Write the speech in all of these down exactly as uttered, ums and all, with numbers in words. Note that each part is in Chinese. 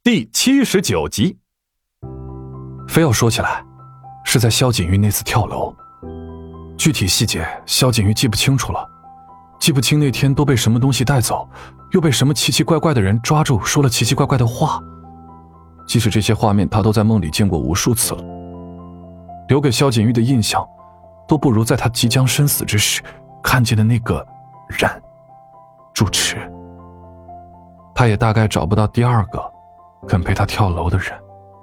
第七十九集。非要说起来，是在萧景玉那次跳楼，具体细节萧景玉记不清楚了，记不清那天都被什么东西带走，又被什么奇奇怪怪的人抓住，说了奇奇怪怪的话。即使这些画面他都在梦里见过无数次了，留给萧景玉的印象都不如在他即将生死之时看见的那个人住持。他也大概找不到第二个肯陪他跳楼的人。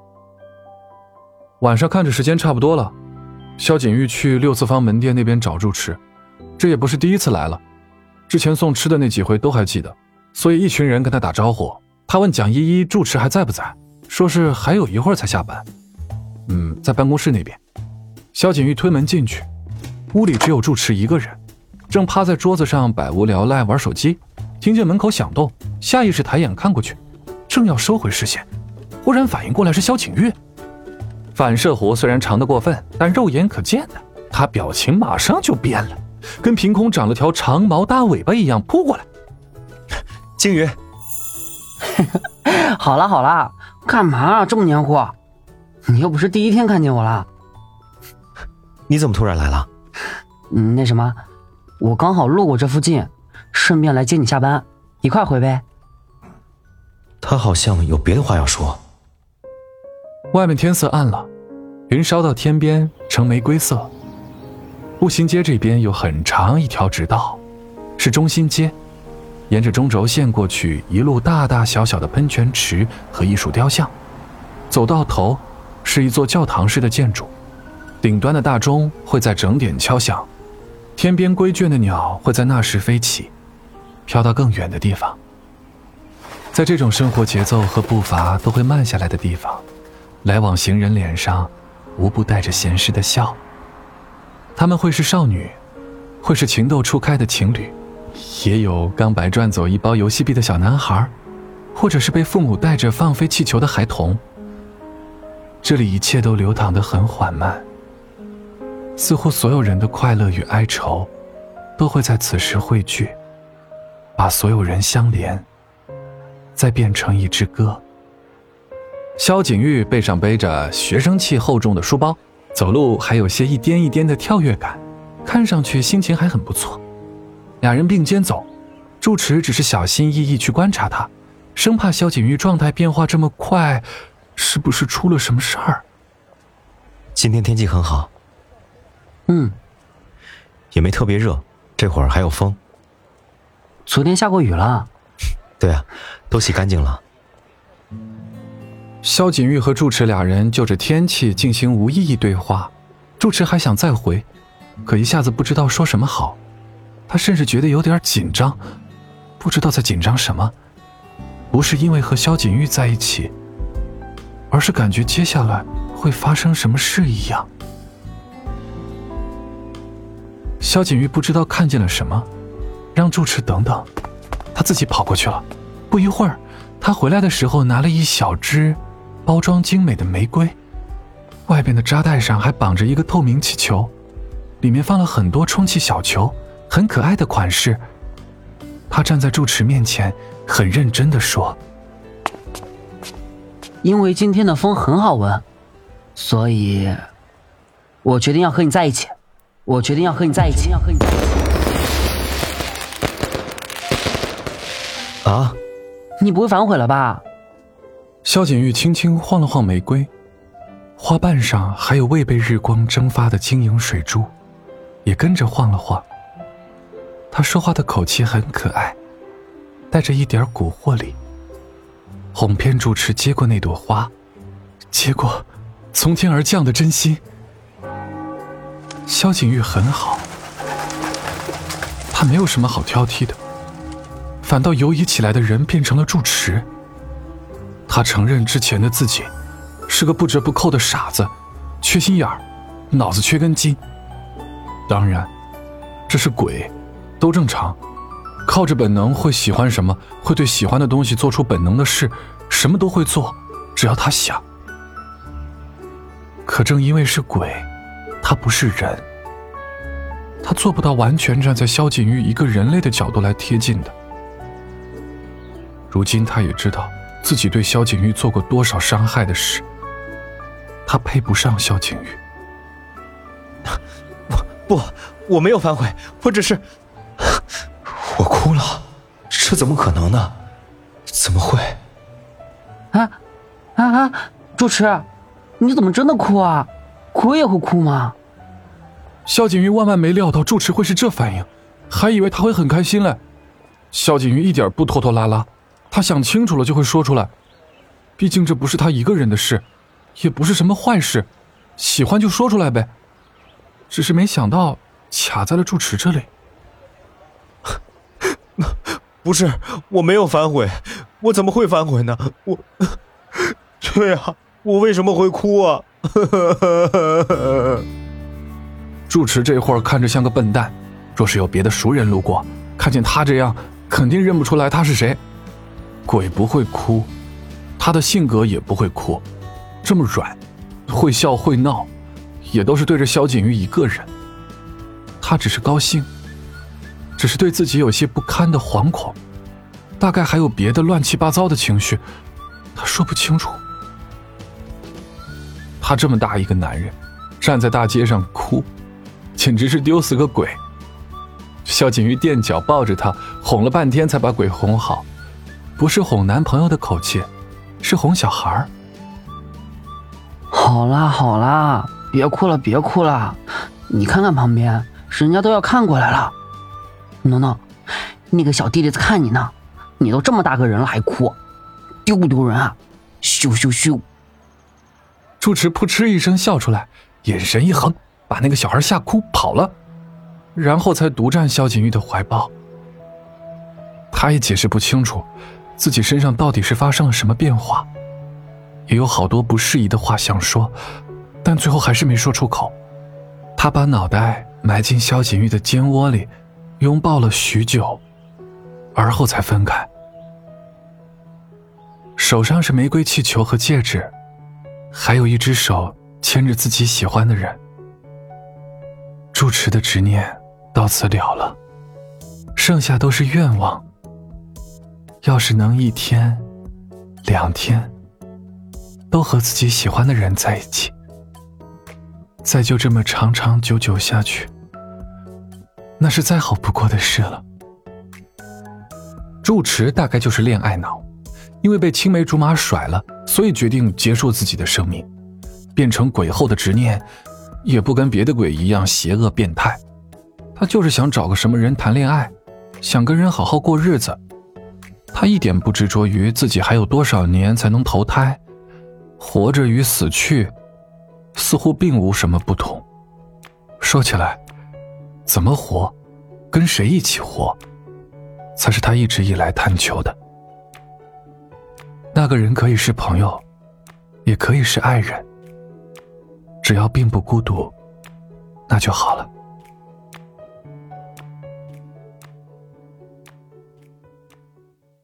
晚上看着时间差不多了，萧景玉去六次方门店那边找住持，这也不是第一次来了，之前送吃的那几回都还记得，所以一群人跟他打招呼。他问蒋依依住持还在不在，说是还有一会儿才下班。嗯，在办公室那边。萧景玉推门进去，屋里只有住持一个人，正趴在桌子上百无聊赖玩手机，听见门口响动，下意识抬眼看过去，正要收回视线，忽然反应过来是萧景玉。反射弧虽然长得过分，但肉眼可见的，他表情马上就变了，跟凭空长了条长毛大尾巴一样扑过来。 景宇好了好了，干嘛这么黏糊？你又不是第一天看见我了。 你怎么突然来了？ 嗯，那什么，我刚好路过这附近，顺便来接你下班，一块回呗。 他好像有别的话要说。 外面天色暗了，云烧到天边呈玫瑰色。步行街这边有很长一条直道，是中心街，沿着中轴线过去，一路大大小小的喷泉池和艺术雕像，走到头是一座教堂式的建筑，顶端的大钟会在整点敲响，天边归倦的鸟会在那时飞起，飘到更远的地方。在这种生活节奏和步伐都会慢下来的地方，来往行人脸上无不带着闲适的笑。他们会是少女，会是情窦初开的情侣，也有刚白赚走一包游戏币的小男孩，或者是被父母带着放飞气球的孩童。这里一切都流淌得很缓慢，似乎所有人的快乐与哀愁都会在此时汇聚，把所有人相连，再变成一支歌。萧景玉背上背着学生气厚重的书包，走路还有些一颠一颠的跳跃感，看上去心情还很不错。俩人并肩走，住持只是小心翼翼去观察他，生怕萧景玉状态变化这么快，是不是出了什么事儿？ 今天天气很好。 嗯， 也没特别热，这会儿还有风。 昨天下过雨了。 对啊，都洗干净了。 萧景玉和住持俩人就着天气进行无意义对话，住持还想再回，可一下子不知道说什么好，他甚至觉得有点紧张，不知道在紧张什么，不是因为和萧景玉在一起，而是感觉接下来会发生什么事一样。萧景玉不知道看见了什么，让住持等等，他自己跑过去了。不一会儿，他回来的时候拿了一小支包装精美的玫瑰，外边的扎带上还绑着一个透明气球，里面放了很多充气小球，很可爱的款式。他站在住持面前，很认真地说： 因为今天的风很好闻，所以我决定要和你在一起。我决定要和你在一起。要和你在一起。 啊！ 你不会反悔了吧？ 萧景玉轻轻晃了晃玫瑰，花瓣上还有未被日光蒸发的晶莹水珠，也跟着晃了晃。他说话的口气很可爱，带着一点蛊惑力，哄骗住持接过那朵花，接过从天而降的真心。萧景玉很好，他没有什么好挑剔的，反倒犹疑起来的人变成了住持。他承认之前的自己是个不折不扣的傻子，缺心眼儿，脑子缺根筋。当然这是鬼，都正常，靠着本能会喜欢什么，会对喜欢的东西做出本能的事，什么都会做，只要他想。可正因为是鬼，他不是人，他做不到完全站在萧景玉一个人类的角度来贴近的。如今他也知道自己对萧景玉做过多少伤害的事。他配不上萧景玉。 我不，我没有反悔，我只是……我哭了，这怎么可能呢？怎么会？ 啊啊啊！主持，你怎么真的哭啊？鬼也会哭吗？ 萧景玉万万没料到住持会是这反应，还以为他会很开心嘞。萧景玉一点不拖拖拉拉，他想清楚了就会说出来。毕竟这不是他一个人的事，也不是什么坏事，喜欢就说出来呗。只是没想到卡在了住持这里。 不是，我没有反悔，我怎么会反悔呢？我，对啊，我为什么会哭啊？ 住持这会儿看着像个笨蛋，若是有别的熟人路过，看见他这样，肯定认不出来他是谁。鬼不会哭，他的性格也不会哭，这么软，会笑会闹，也都是对着萧景玉一个人。他只是高兴，只是对自己有些不堪的惶恐，大概还有别的乱七八糟的情绪，他说不清楚。他这么大一个男人，站在大街上哭，简直是丢死个鬼。萧景玉垫脚抱着他，哄了半天才把鬼哄好，不是哄男朋友的口气，是哄小孩。 好啦好啦，别哭了别哭了，你看看旁边，人家都要看过来了。诺诺，那个小弟弟在看你呢，你都这么大个人了还哭，丢不丢人啊？咻咻咻！ 住持扑哧一声笑出来，眼神一横，把那个小孩吓哭跑了，然后才独占萧景玉的怀抱。他也解释不清楚自己身上到底是发生了什么变化，也有好多不适宜的话想说，但最后还是没说出口。他把脑袋埋进萧景玉的肩窝里，拥抱了许久，而后才分开。手上是玫瑰气球和戒指，还有一只手牵着自己喜欢的人。住持的执念到此了了，剩下都是愿望。要是能一天、两天都和自己喜欢的人在一起，再就这么长长久久下去，那是再好不过的事了。住持大概就是恋爱脑，因为被青梅竹马甩了，所以决定结束自己的生命，变成鬼后的执念也不跟别的鬼一样邪恶变态，他就是想找个什么人谈恋爱，想跟人好好过日子。他一点不执着于自己还有多少年才能投胎，活着与死去似乎并无什么不同。说起来，怎么活，跟谁一起活，才是他一直以来探求的。那个人可以是朋友，也可以是爱人，只要并不孤独，那就好了。